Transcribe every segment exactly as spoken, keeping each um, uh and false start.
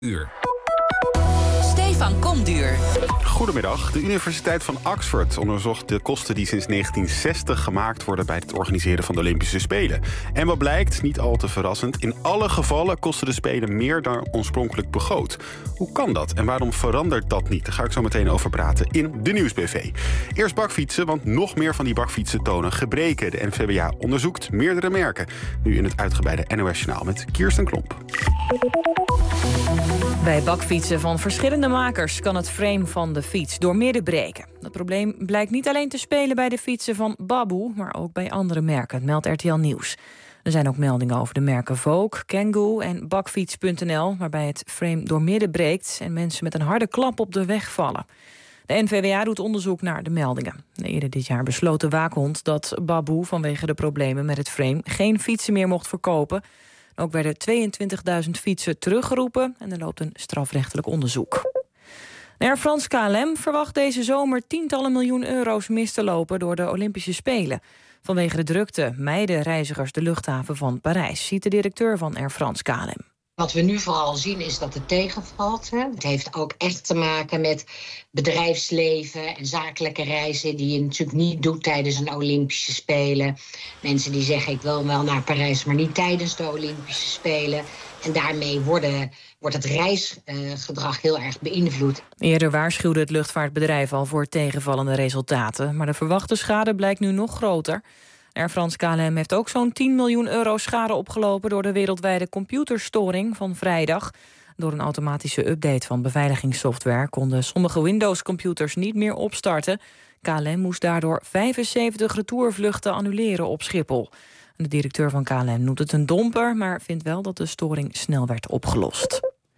Uur. Stefan Komduur. Goedemiddag. De Universiteit van Oxford onderzocht de kosten die sinds negentien zestig gemaakt worden bij het organiseren van de Olympische Spelen. En wat blijkt, niet al te verrassend, in alle gevallen kosten de Spelen meer dan oorspronkelijk begroot. Hoe kan dat en waarom verandert dat niet? Daar ga ik zo meteen over praten in de Nieuws-B V. Eerst bakfietsen, want nog meer van die bakfietsen tonen gebreken. De N V W A onderzoekt meerdere merken. Nu in het uitgebreide N O S-journaal met Kirsten Klomp. Bij bakfietsen van verschillende makers kan het frame van de fiets doormidden breken. Dat probleem blijkt niet alleen te spelen bij de fietsen van Baboe, maar ook bij andere merken, meldt R T L Nieuws. Er zijn ook meldingen over de merken Vogue, Kangoo en bakfiets punt n l... waarbij het frame doormidden breekt en mensen met een harde klap op de weg vallen. De N V W A doet onderzoek naar de meldingen. Eerder dit jaar besloot de waakhond dat Baboe vanwege de problemen met het frame geen fietsen meer mocht verkopen. Ook werden tweeëntwintigduizend fietsen teruggeroepen en er loopt een strafrechtelijk onderzoek. Air France K L M verwacht deze zomer tientallen miljoen euro's mis te lopen door de Olympische Spelen. Vanwege de drukte mijden reizigers de luchthaven van Parijs, ziet de directeur van Air France K L M. Wat we nu vooral zien is dat het tegenvalt. Hè. Het heeft ook echt te maken met bedrijfsleven en zakelijke reizen die je natuurlijk niet doet tijdens een Olympische Spelen. Mensen die zeggen ik wil wel naar Parijs, maar niet tijdens de Olympische Spelen. En daarmee worden, wordt het reisgedrag heel erg beïnvloed. Eerder waarschuwde het luchtvaartbedrijf al voor tegenvallende resultaten, maar de verwachte schade blijkt nu nog groter. Air France K L M heeft ook zo'n tien miljoen euro schade opgelopen door de wereldwijde computerstoring van vrijdag. Door een automatische update van beveiligingssoftware konden sommige Windows-computers niet meer opstarten. K L M moest daardoor vijfenzeventig retourvluchten annuleren op Schiphol. De directeur van K L M noemt het een domper, maar vindt wel dat de storing snel werd opgelost.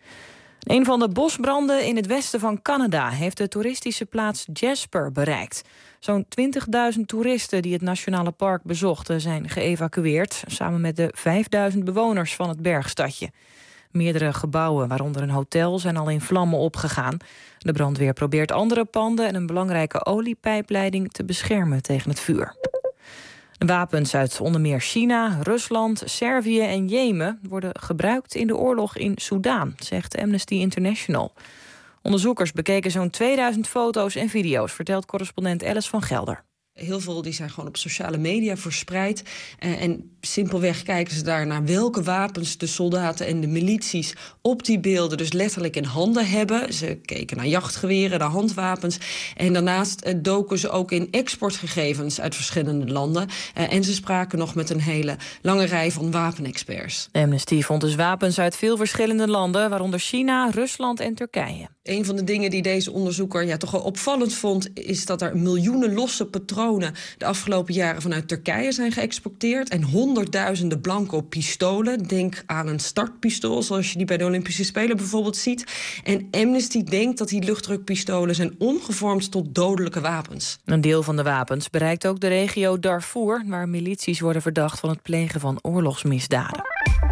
Een van de bosbranden in het westen van Canada heeft de toeristische plaats Jasper bereikt. Zo'n twintigduizend toeristen die het nationale park bezochten zijn geëvacueerd, samen met de vijfduizend bewoners van het bergstadje. Meerdere gebouwen, waaronder een hotel, zijn al in vlammen opgegaan. De brandweer probeert andere panden en een belangrijke oliepijpleiding te beschermen tegen het vuur. De wapens uit onder meer China, Rusland, Servië en Jemen worden gebruikt in de oorlog in Soedan, zegt Amnesty International. Onderzoekers bekeken zo'n tweeduizend foto's en video's, vertelt correspondent Alice van Gelder. Heel veel die zijn gewoon op sociale media verspreid. Uh, en simpelweg kijken ze daar naar welke wapens de soldaten en de milities op die beelden dus letterlijk in handen hebben. Ze keken naar jachtgeweren, naar handwapens. En daarnaast uh, doken ze ook in exportgegevens uit verschillende landen. Uh, en ze spraken nog met een hele lange rij van wapenexperts. Amnesty vond dus wapens uit veel verschillende landen, waaronder China, Rusland en Turkije. Een van de dingen die deze onderzoeker ja, toch wel opvallend vond, is dat er miljoenen losse patronen de afgelopen jaren vanuit Turkije zijn geëxporteerd en honderdduizenden blanco pistolen. Denk aan een startpistool, zoals je die bij de Olympische Spelen bijvoorbeeld ziet. En Amnesty denkt dat die luchtdrukpistolen zijn omgevormd tot dodelijke wapens. Een deel van de wapens bereikt ook de regio Darfur, waar milities worden verdacht van het plegen van oorlogsmisdaden.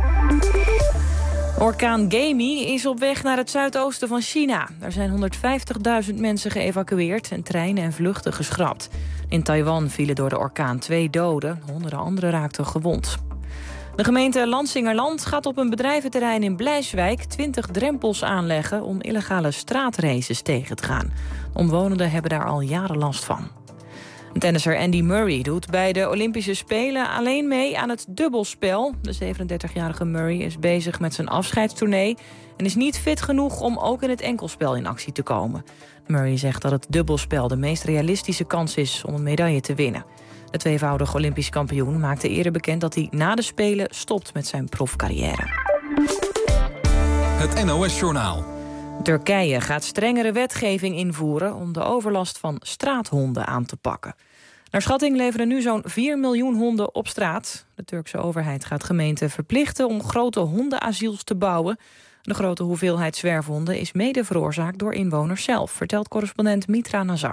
Orkaan Gemi is op weg naar het zuidoosten van China. Er zijn honderdvijftigduizend mensen geëvacueerd en treinen en vluchten geschrapt. In Taiwan vielen door de orkaan twee doden, honderden anderen raakten gewond. De gemeente Lansingerland gaat op een bedrijventerrein in Blijswijk twintig drempels aanleggen om illegale straatraces tegen te gaan. Omwonenden hebben daar al jaren last van. Tennisser Andy Murray doet bij de Olympische Spelen alleen mee aan het dubbelspel. De zevenendertigjarige Murray is bezig met zijn afscheidstournee en is niet fit genoeg om ook in het enkelspel in actie te komen. Murray zegt dat het dubbelspel de meest realistische kans is om een medaille te winnen. De tweevoudige Olympisch kampioen maakte eerder bekend dat hij na de Spelen stopt met zijn profcarrière. Het N O S-journaal. Turkije gaat strengere wetgeving invoeren om de overlast van straathonden aan te pakken. Naar schatting leveren nu zo'n vier miljoen honden op straat. De Turkse overheid gaat gemeenten verplichten om grote hondenasiels te bouwen. De grote hoeveelheid zwerfhonden is mede veroorzaakt door inwoners zelf, vertelt correspondent Mitra Nazar.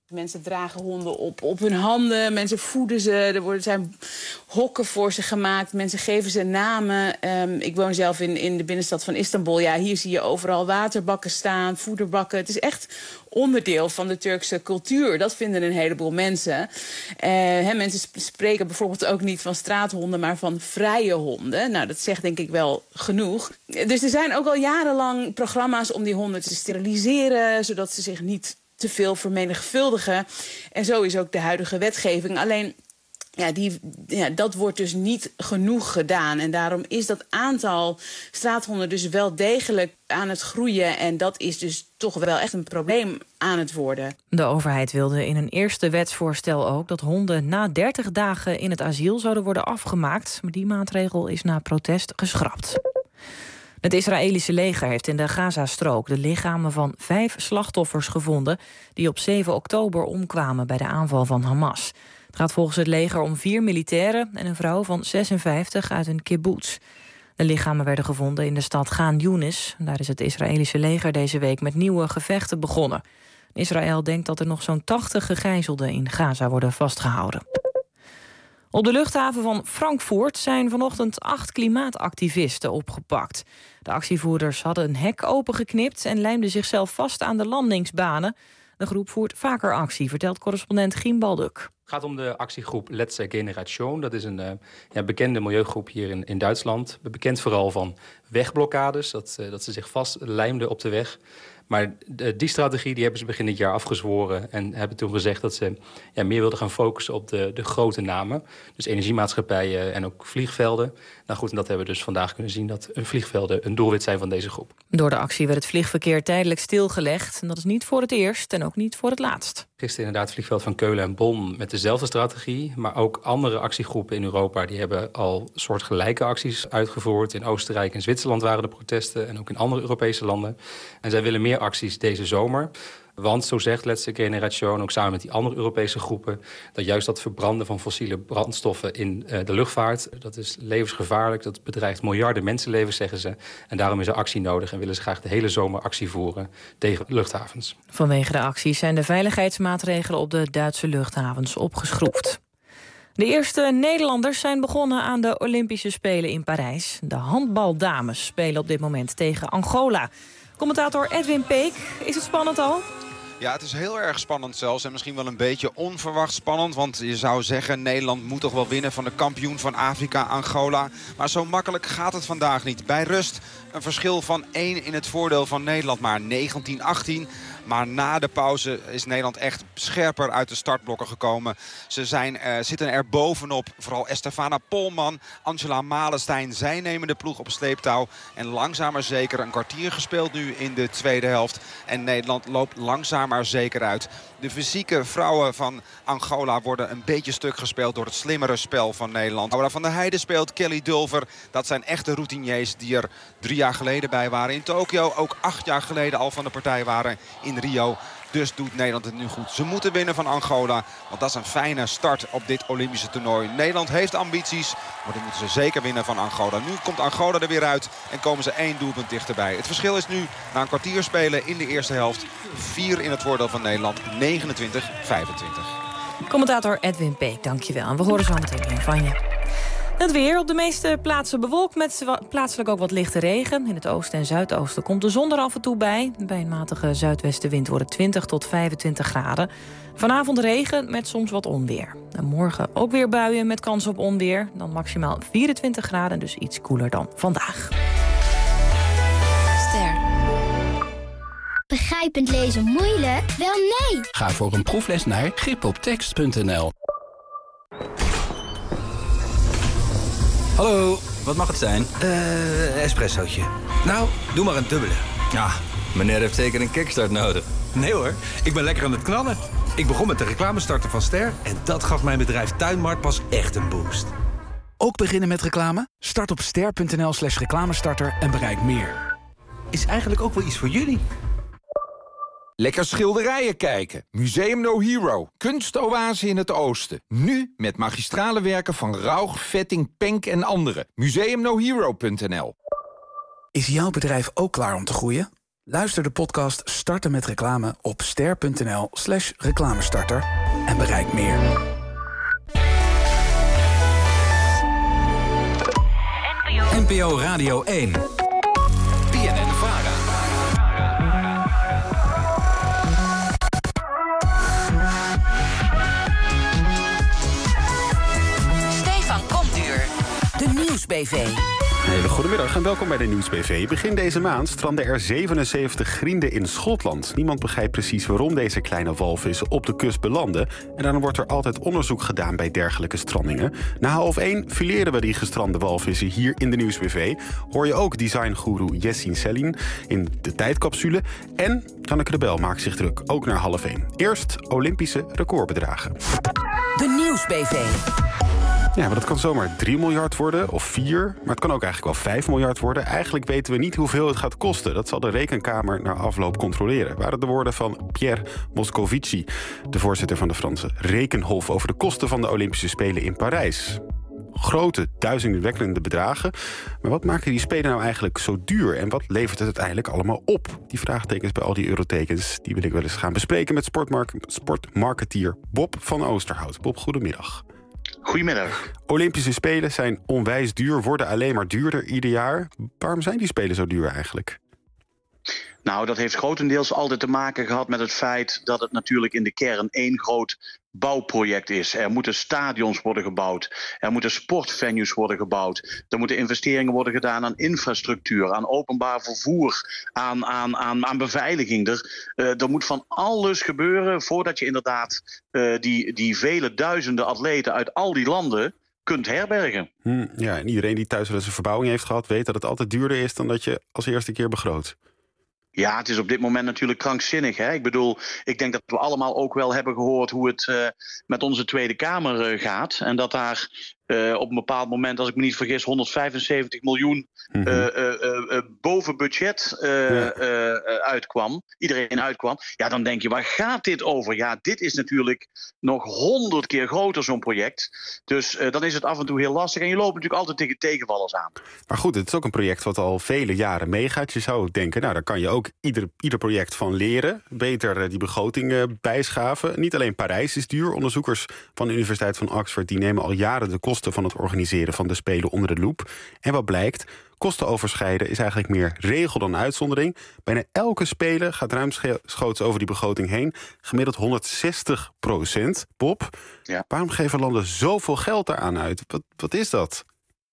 Mensen dragen honden op, op hun handen, mensen voeden ze, er worden, zijn hokken voor ze gemaakt, mensen geven ze namen. Um, ik woon zelf in, in de binnenstad van Istanbul. Ja, hier zie je overal waterbakken staan, voederbakken. Het is echt onderdeel van de Turkse cultuur. Dat vinden een heleboel mensen. Uh, hè, mensen spreken bijvoorbeeld ook niet van straathonden, maar van vrije honden. Nou, dat zegt denk ik wel genoeg. Dus er zijn ook al jarenlang programma's om die honden te steriliseren, zodat ze zich niet te veel vermenigvuldigen. En zo is ook de huidige wetgeving. Alleen, ja, die, ja, dat wordt dus niet genoeg gedaan. En daarom is dat aantal straathonden dus wel degelijk aan het groeien. En dat is dus toch wel echt een probleem aan het worden. De overheid wilde in een eerste wetsvoorstel ook dat honden na dertig dagen in het asiel zouden worden afgemaakt. Maar die maatregel is na protest geschrapt. Het Israëlische leger heeft in de Gazastrook de lichamen van vijf slachtoffers gevonden die op zeven oktober omkwamen bij de aanval van Hamas. Het gaat volgens het leger om vier militairen en een vrouw van zesenvijftig uit een kibbutz. De lichamen werden gevonden in de stad Gaan Yunis. Daar is het Israëlische leger deze week met nieuwe gevechten begonnen. Israël denkt dat er nog zo'n tachtig gegijzelden in Gaza worden vastgehouden. Op de luchthaven van Frankfurt zijn vanochtend acht klimaatactivisten opgepakt. De actievoerders hadden een hek opengeknipt en lijmden zichzelf vast aan de landingsbanen. De groep voert vaker actie, vertelt correspondent Giem Balduk. Het gaat om de actiegroep Letzte Generation. Dat is een uh, ja, bekende milieugroep hier in, in Duitsland. Bekend vooral van wegblokkades, dat, uh, dat ze zich vastlijmden op de weg. Maar de, die strategie die hebben ze begin dit jaar afgezworen en hebben toen gezegd dat ze ja, meer wilden gaan focussen op de, de grote namen. Dus energiemaatschappijen en ook vliegvelden. Nou goed, en dat hebben we dus vandaag kunnen zien dat vliegvelden een doelwit zijn van deze groep. Door de actie werd het vliegverkeer tijdelijk stilgelegd. En dat is niet voor het eerst en ook niet voor het laatst. Gisteren inderdaad het vliegveld van Keulen en Bonn met dezelfde strategie. Maar ook andere actiegroepen in Europa die hebben al soortgelijke acties uitgevoerd. In Oostenrijk en Zwitserland waren de protesten en ook in andere Europese landen. En zij willen meer acties deze zomer. Want, zo zegt Letzte Generation, ook samen met die andere Europese groepen, dat juist dat verbranden van fossiele brandstoffen in uh, de luchtvaart, dat is levensgevaarlijk, dat bedreigt miljarden mensenlevens, zeggen ze. En daarom is er actie nodig en willen ze graag de hele zomer actie voeren tegen luchthavens. Vanwege de acties zijn de veiligheidsmaatregelen op de Duitse luchthavens opgeschroefd. De eerste Nederlanders zijn begonnen aan de Olympische Spelen in Parijs. De handbaldames spelen op dit moment tegen Angola. Commentator Edwin Peek, is het spannend al? Ja, het is heel erg spannend zelfs en misschien wel een beetje onverwacht spannend. Want je zou zeggen, Nederland moet toch wel winnen van de kampioen van Afrika, Angola. Maar zo makkelijk gaat het vandaag niet. Bij rust een verschil van één in het voordeel van Nederland, maar negentien achttien. Maar na de pauze is Nederland echt scherper uit de startblokken gekomen. Ze zijn, uh, zitten er bovenop. Vooral Estefana Polman, Angela Malenstein. Zij nemen de ploeg op sleeptouw. En langzaam maar zeker een kwartier gespeeld nu in de tweede helft. En Nederland loopt langzaam maar zeker uit. De fysieke vrouwen van Angola worden een beetje stuk gespeeld door het slimmere spel van Nederland. Laura van der Heijden speelt, Kelly Dulver. Dat zijn echte routiniers die er drie jaar geleden bij waren in Tokio. Ook acht jaar geleden al van de partij waren in Rio. Dus doet Nederland het nu goed. Ze moeten winnen van Angola, want dat is een fijne start op dit Olympische toernooi. Nederland heeft ambities, maar dan moeten ze zeker winnen van Angola. Nu komt Angola er weer uit en komen ze één doelpunt dichterbij. Het verschil is nu na een kwartier spelen in de eerste helft vier in het voordeel van Nederland, negenentwintig vijfentwintig. Commentator Edwin Peek, dankjewel. En we horen zo meteen meer van je. Het weer op de meeste plaatsen bewolkt met plaatselijk ook wat lichte regen. In het oosten en zuidoosten komt de zon er af en toe bij. Bij een matige zuidwestenwind wordt het twintig tot vijfentwintig graden. Vanavond regen met soms wat onweer. En morgen ook weer buien met kans op onweer. Dan maximaal vierentwintig graden, dus iets koeler dan vandaag. Ster. Begrijpend lezen moeilijk? Wel nee! Ga voor een proefles naar grip op tekst punt n l. Hallo, wat mag het zijn? Uh, espressootje. Nou, doe maar een dubbele. Ja, meneer heeft zeker een kickstart nodig. Nee hoor, ik ben lekker aan het knallen. Ik begon met de reclamestarter van Ster en dat gaf mijn bedrijf Tuinmart pas echt een boost. Ook beginnen met reclame? Start op ster punt n l slash reclamestarter en bereik meer. Is eigenlijk ook wel iets voor jullie. Lekker schilderijen kijken. Museum No Hero. Kunstoase in het oosten. Nu met magistrale werken van Rauch, Vetting, Penk en anderen. museum no hero punt n l. Is jouw bedrijf ook klaar om te groeien? Luister de podcast Starten met Reclame op ster.nl slash reclamestarter en bereik meer. N P O Radio één. B N N Vara. Stefan Komduur. De Nieuwsbv. Hele goedemiddag en welkom bij de Nieuwsbv. Begin deze maand stranden er zevenenzeventig grienden in Schotland. Niemand begrijpt precies waarom deze kleine walvissen op de kust belanden. En dan wordt er altijd onderzoek gedaan bij dergelijke strandingen. Na half één fileren we die gestrande walvissen hier in de Nieuwsbv. Hoor je ook designgoeroe Jessin Selin in de tijdcapsule. En Hanneke de Bel maakt zich druk, ook naar half één. Eerst Olympische recordbedragen. De Nieuwsbv. Ja, maar dat kan zomaar drie miljard worden of vier. Maar het kan ook eigenlijk wel vijf miljard worden. Eigenlijk weten we niet hoeveel het gaat kosten. Dat zal de Rekenkamer na afloop controleren. Waren de woorden van Pierre Moscovici, de voorzitter van de Franse Rekenhof, over de kosten van de Olympische Spelen in Parijs. Grote, duizelingwekkende bedragen. Maar wat maken die Spelen nou eigenlijk zo duur? En wat levert het uiteindelijk allemaal op? Die vraagtekens bij al die eurotekens, die wil ik wel eens gaan bespreken met sportmark- sportmarketeer Bob van Oosterhout. Bob, goedemiddag. Goedemiddag. Olympische Spelen zijn onwijs duur, worden alleen maar duurder ieder jaar. Waarom zijn die Spelen zo duur eigenlijk? Nou, dat heeft grotendeels altijd te maken gehad met het feit dat het natuurlijk in de kern één groot bouwproject is. Er moeten stadions worden gebouwd. Er moeten sportvenues worden gebouwd. Er moeten investeringen worden gedaan aan infrastructuur, aan openbaar vervoer, aan, aan, aan, aan beveiliging. Er, uh, er moet van alles gebeuren voordat je inderdaad uh, die, die vele duizenden atleten uit al die landen kunt herbergen. Hm, ja, en iedereen die thuis wel eens een verbouwing heeft gehad, weet dat het altijd duurder is dan dat je als eerste keer begroot. Ja, het is op dit moment natuurlijk krankzinnig. Hè? Ik bedoel, ik denk dat we allemaal ook wel hebben gehoord hoe het uh, met onze Tweede Kamer uh, gaat. En dat daar uh, op een bepaald moment, als ik me niet vergis, honderdvijfenzeventig miljoen mm-hmm. uh, uh, uh, uh, boven budget uh, ja. uh, uh, uitkwam. Iedereen uitkwam. Ja, dan denk je, waar gaat dit over? Ja, dit is natuurlijk nog honderd keer groter, zo'n project. Dus uh, dan is het af en toe heel lastig. En je loopt natuurlijk altijd tegen tegenvallers aan. Maar goed, het is ook een project wat al vele jaren meegaat. Je zou denken, nou, daar kan je ook ieder, ieder project van leren. Beter uh, die begroting uh, bijschaven. Niet alleen Parijs is duur. Onderzoekers van de Universiteit van Oxford die nemen al jaren de kosten van het organiseren van de Spelen onder de loep. En wat blijkt? Kosten overschrijden is eigenlijk meer regel dan uitzondering. Bijna elke Spelen gaat ruimschoots over die begroting heen. Gemiddeld honderdzestig procent. Bob, ja. Waarom geven landen zoveel geld daaraan uit? Wat, wat is dat?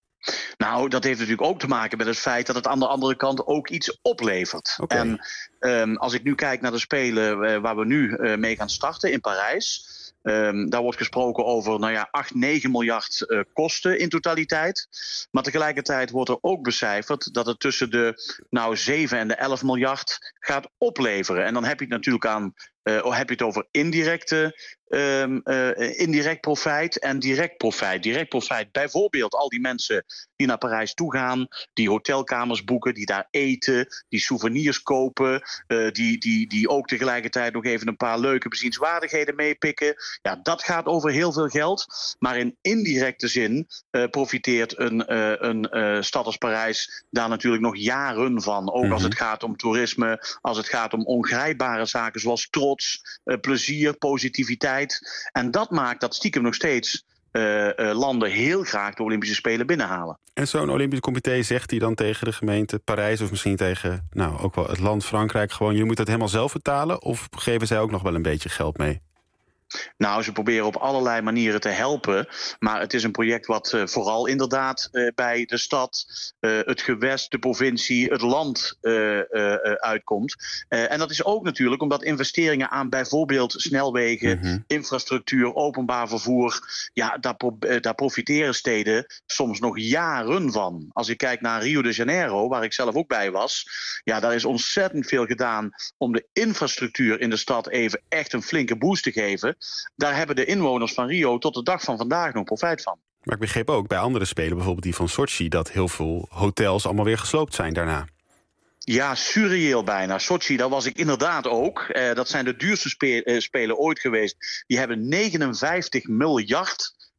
Nou, dat heeft natuurlijk ook te maken met het feit dat het aan de andere kant ook iets oplevert. Okay. En um, als ik nu kijk naar de Spelen uh, waar we nu uh, mee gaan starten in Parijs. Um, daar wordt gesproken over nou ja, acht, negen miljard uh, kosten in totaliteit. Maar tegelijkertijd wordt er ook becijferd dat het tussen de nou, zeven en de elf miljard gaat opleveren. En dan heb je het natuurlijk aan, uh, heb je het over indirecte, um, uh, indirect profijt en direct profijt. Direct profijt, bijvoorbeeld al die mensen die naar Parijs toe gaan, die hotelkamers boeken, die daar eten, die souvenirs kopen, uh, die, die, die ook tegelijkertijd nog even een paar leuke bezienswaardigheden meepikken. Ja, dat gaat over heel veel geld. Maar in indirecte zin uh, profiteert een, uh, een uh, stad als Parijs daar natuurlijk nog jaren van. Ook mm-hmm. als het gaat om toerisme, als het gaat om ongrijpbare zaken zoals trots, uh, plezier, positiviteit. En dat maakt dat stiekem nog steeds Uh, uh, landen heel graag de Olympische Spelen binnenhalen. En zo'n Olympisch comité zegt hij dan tegen de gemeente Parijs of misschien tegen nou, ook wel het land Frankrijk gewoon, je moet het helemaal zelf betalen, of geven zij ook nog wel een beetje geld mee? Nou, ze proberen op allerlei manieren te helpen. Maar het is een project wat uh, vooral inderdaad uh, bij de stad, uh, het gewest, de provincie, het land uh, uh, uh, uitkomt. Uh, en dat is ook natuurlijk omdat investeringen aan bijvoorbeeld snelwegen, mm-hmm. infrastructuur, openbaar vervoer, ja, daar, pro- uh, daar profiteren steden soms nog jaren van. Als ik kijk naar Rio de Janeiro, waar ik zelf ook bij was, ja, daar is ontzettend veel gedaan om de infrastructuur in de stad even echt een flinke boost te geven. Daar hebben de inwoners van Rio tot de dag van vandaag nog profijt van. Maar ik begreep ook bij andere Spelen, bijvoorbeeld die van Sochi, dat heel veel hotels allemaal weer gesloopt zijn daarna. Ja, surreëel bijna. Sochi, daar was ik inderdaad ook. Uh, dat zijn de duurste spe- uh, Spelen ooit geweest. Die hebben negenenvijftig miljard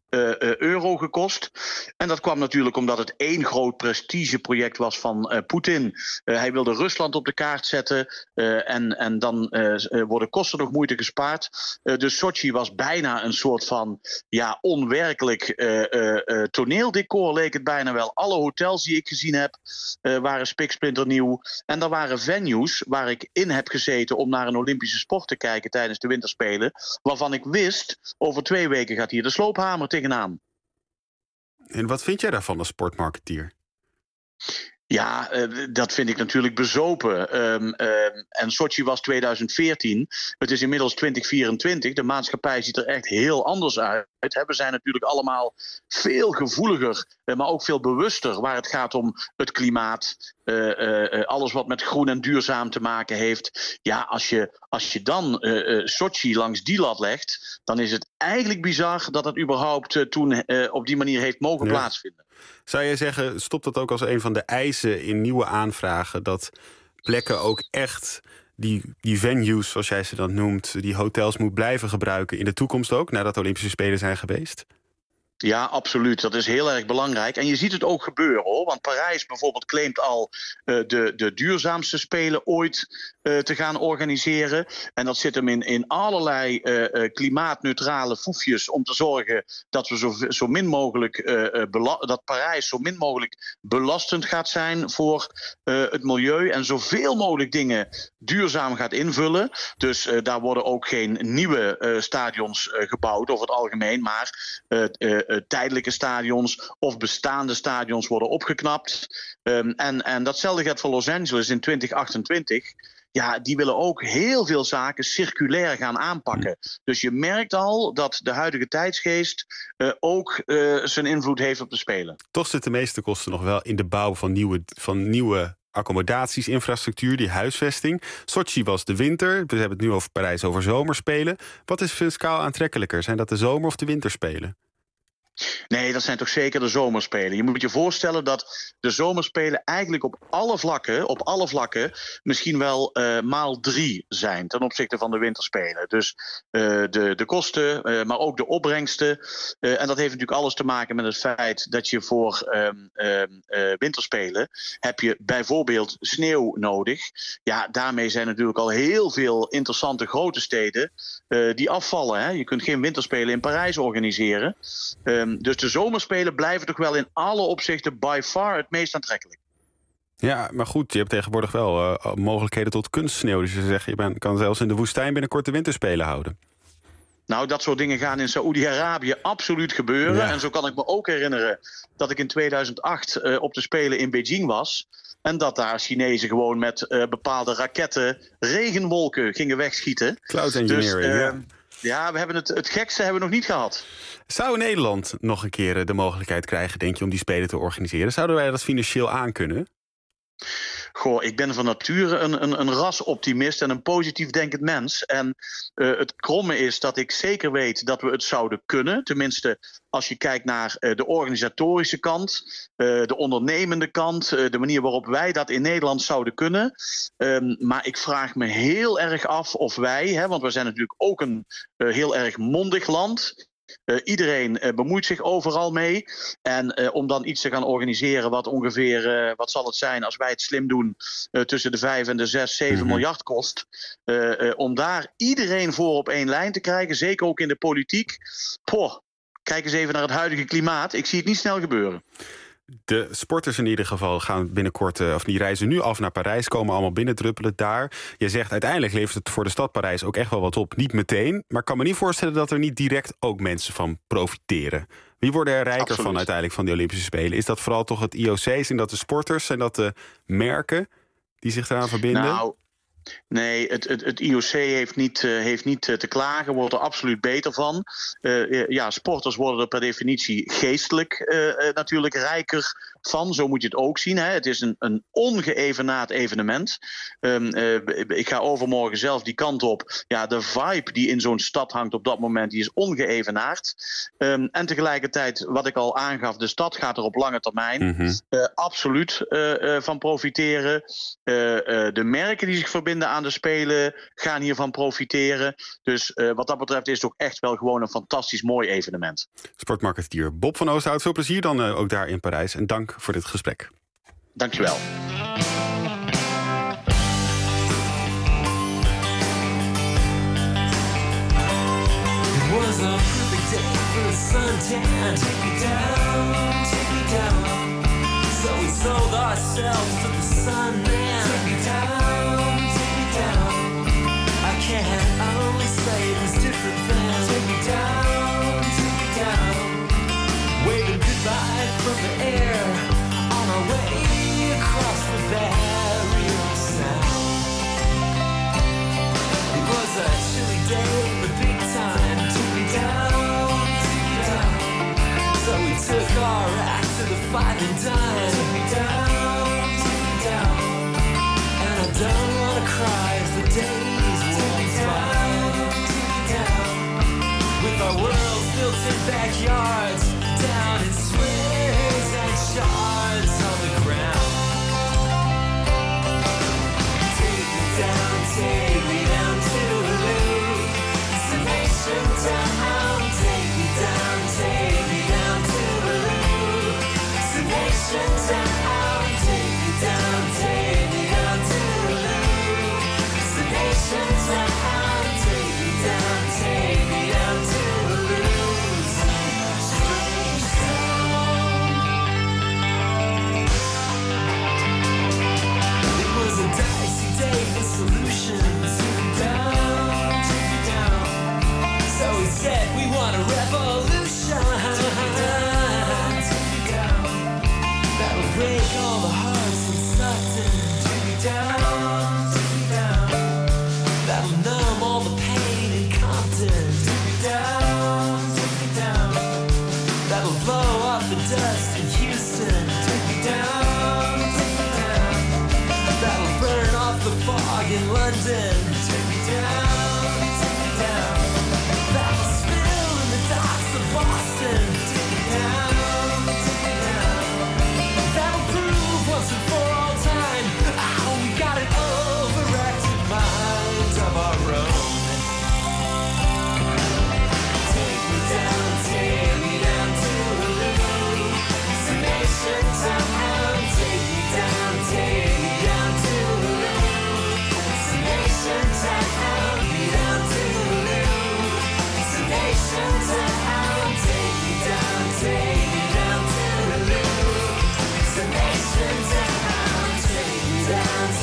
uh, uh, euro gekost. En dat kwam natuurlijk omdat het één groot prestigeproject was van uh, Poetin. Uh, hij wilde Rusland op de kaart zetten uh, en, en dan uh, worden kosten nog moeite gespaard. Uh, dus Sochi was bijna een soort van ja, onwerkelijk uh, uh, uh, toneeldecor, leek het bijna wel. Alle hotels die ik gezien heb uh, waren spiksplinternieuw. En er waren venues waar ik in heb gezeten om naar een Olympische sport te kijken tijdens de winterspelen, waarvan ik wist, over twee weken gaat hier de sloophamer tegenaan. En wat vind jij daarvan als sportmarketeer? Ja, uh, dat vind ik natuurlijk bezopen. Um, um, en Sochi was tweeduizend veertien. Het is inmiddels twintig vierentwintig. De maatschappij ziet er echt heel anders uit. We zijn natuurlijk allemaal veel gevoeliger, uh, maar ook veel bewuster waar het gaat om het klimaat. Uh, uh, alles wat met groen en duurzaam te maken heeft. Ja, als je, als je dan uh, uh, Sochi langs die lat legt, dan is het eigenlijk bizar dat het überhaupt uh, toen uh, op die manier heeft mogen ja. plaatsvinden. Zou je zeggen, stopt dat ook als een van de eisen in nieuwe aanvragen, dat plekken ook echt die, die venues, zoals jij ze dan noemt, die hotels moet blijven gebruiken in de toekomst ook, nadat de Olympische Spelen zijn geweest? Ja, absoluut. Dat is heel erg belangrijk. En je ziet het ook gebeuren, hoor. Want Parijs bijvoorbeeld claimt al uh, de, de duurzaamste Spelen ooit uh, te gaan organiseren. En dat zit hem in, in allerlei uh, uh, klimaatneutrale foefjes om te zorgen dat we zo, zo min mogelijk uh, bela- dat Parijs zo min mogelijk belastend gaat zijn voor uh, het milieu en zoveel mogelijk dingen duurzaam gaat invullen. Dus uh, daar worden ook geen nieuwe uh, stadions uh, gebouwd over het algemeen, maar uh, uh, Uh, tijdelijke stadions of bestaande stadions worden opgeknapt. Um, en, en datzelfde geldt voor Los Angeles in twintig achtentwintig. Ja, die willen ook heel veel zaken circulair gaan aanpakken. Dus je merkt al dat de huidige tijdsgeest uh, ook uh, zijn invloed heeft op de Spelen. Toch zitten de meeste kosten nog wel in de bouw van nieuwe, van nieuwe accommodaties, infrastructuur, die huisvesting. Sochi was de winter. We hebben het nu over Parijs, over zomerspelen. Wat is fiscaal aantrekkelijker? Zijn dat de zomer- of de winterspelen? Nee, dat zijn toch zeker de zomerspelen. Je moet je voorstellen dat de zomerspelen eigenlijk op alle vlakken, op alle vlakken misschien wel uh, maal drie zijn ten opzichte van de winterspelen. Dus uh, de, de kosten, uh, maar ook de opbrengsten. Uh, en dat heeft natuurlijk alles te maken met het feit dat je voor um, uh, uh, winterspelen heb je bijvoorbeeld sneeuw nodig. Ja, daarmee zijn natuurlijk al heel veel interessante grote steden uh, die afvallen. Hè? Je kunt geen winterspelen in Parijs organiseren. Um, Dus de zomerspelen blijven toch wel in alle opzichten by far het meest aantrekkelijk. Ja, maar goed, je hebt tegenwoordig wel uh, mogelijkheden tot kunstsneeuw. Dus je zegt, je ben, kan zelfs in de woestijn binnenkort de winterspelen houden. Nou, dat soort dingen gaan in Saoedi-Arabië absoluut gebeuren. Ja. En zo kan ik me ook herinneren dat ik in tweeduizend acht uh, op de Spelen in Beijing was. En dat daar Chinezen gewoon met uh, bepaalde raketten regenwolken gingen wegschieten. Cloud engineering, dus, uh, ja. Ja, we hebben het, het gekste hebben we nog niet gehad. Zou Nederland nog een keer de mogelijkheid krijgen, denk je, om die Spelen te organiseren? Zouden wij dat financieel aankunnen? Goh, ik ben van nature een, een, een rasoptimist en een positief denkend mens. En uh, het kromme is dat ik zeker weet dat we het zouden kunnen. Tenminste, als je kijkt naar uh, de organisatorische kant, uh, de ondernemende kant, uh, de manier waarop wij dat in Nederland zouden kunnen. Um, maar ik vraag me heel erg af of wij, hè, want we zijn natuurlijk ook een uh, heel erg mondig land. Uh, iedereen uh, bemoeit zich overal mee. En uh, om dan iets te gaan organiseren wat ongeveer, uh, wat zal het zijn als wij het slim doen, uh, tussen de vijf en de zes, zeven mm-hmm. miljard kost. Uh, uh, om daar iedereen voor op één lijn te krijgen, zeker ook in de politiek. Poh, kijk eens even naar het huidige klimaat. Ik zie het niet snel gebeuren. De sporters in ieder geval gaan binnenkort, of die reizen nu af naar Parijs, komen allemaal binnendruppelen daar. Je zegt uiteindelijk levert het voor de stad Parijs ook echt wel wat op. Niet meteen, maar ik kan me niet voorstellen dat er niet direct ook mensen van profiteren. Wie worden er rijker Absoluut. van uiteindelijk van de Olympische Spelen? Is dat vooral toch het I O C? Zijn dat de sporters? Zijn dat de merken die zich eraan verbinden? Nou, nee, het, het, het I O C heeft niet, uh, heeft niet uh, te klagen, wordt er absoluut beter van. Uh, ja, sporters worden er per definitie geestelijk uh, uh, natuurlijk rijker van. Zo moet je het ook zien. Hè. Het is een, een ongeëvenaard evenement. Um, uh, ik ga overmorgen zelf die kant op. Ja, de vibe die in zo'n stad hangt op dat moment, die is ongeëvenaard. Um, en tegelijkertijd, wat ik al aangaf, de stad gaat er op lange termijn mm-hmm. uh, absoluut uh, uh, van profiteren. Uh, uh, de merken die zich verbinden aan de Spelen gaan hiervan profiteren. Dus uh, wat dat betreft is het ook echt wel gewoon een fantastisch mooi evenement. Sportmarketeer Bob van Oosterhout, veel plezier dan uh, ook daar in Parijs. En dank voor dit gesprek. Dankjewel. It was a perfect day for a suntan. Take me down, take me down. So we sold ourselves to the sun man. Take me down, take me down. I can't only say it was different then. Take me down, take me down. Waving goodbye from the air on our way across the barrier of sound. It was a chilly day, but big time. Took me down, took me down. So we took our act to the five and dime. Took me down, took me down. And I don't wanna cry as the days walk by. Took me down. With our worlds built in backyards, down in squares and shards on the ground. Take me down, take me down to the lake. It's a nation town. Take me down, take me down to the lake. It's a nation town. Take me down, take me down to the lake. It's a nation town. Take me down, take me down to the lake. Strange town. It was a dicey day for solutions. Take me down, take me down. So we said we want a revolution. Take me down, take me down. That'll break all the hearts and sudden. Take me down, take me down. That'll numb all the pain in Compton. Take me down, take me down. That'll blow off the dust in Houston. Take me down, take me down. That'll burn off the fog in London. Take me down.